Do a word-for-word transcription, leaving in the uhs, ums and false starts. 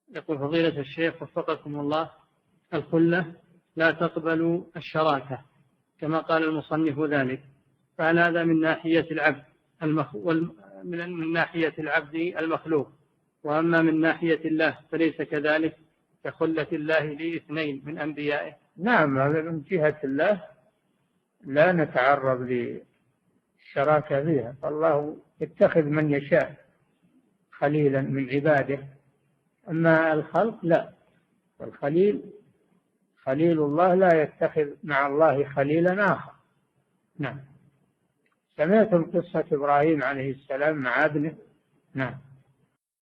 يقول فضيلة الشيخ وفقكم الله، الخلة لا تقبل الشراكة كما قال المصنف ذلك، فهل هذا من ناحية العبد المخ... والم... من ناحية العبد المخلوق، وأما من ناحية الله فليس كذلك كخلة الله لاثنين من أنبيائه؟ نعم، هذا من جهة الله لا نتعرض للشراكة فيها، فالله يتخذ من يشاء خليلا من عباده، أما الخلق لا، والخليل خليل الله لا يتخذ مع الله خليلا آخر. نعم. سمعتم قصة إبراهيم عليه السلام مع ابنه؟ نعم.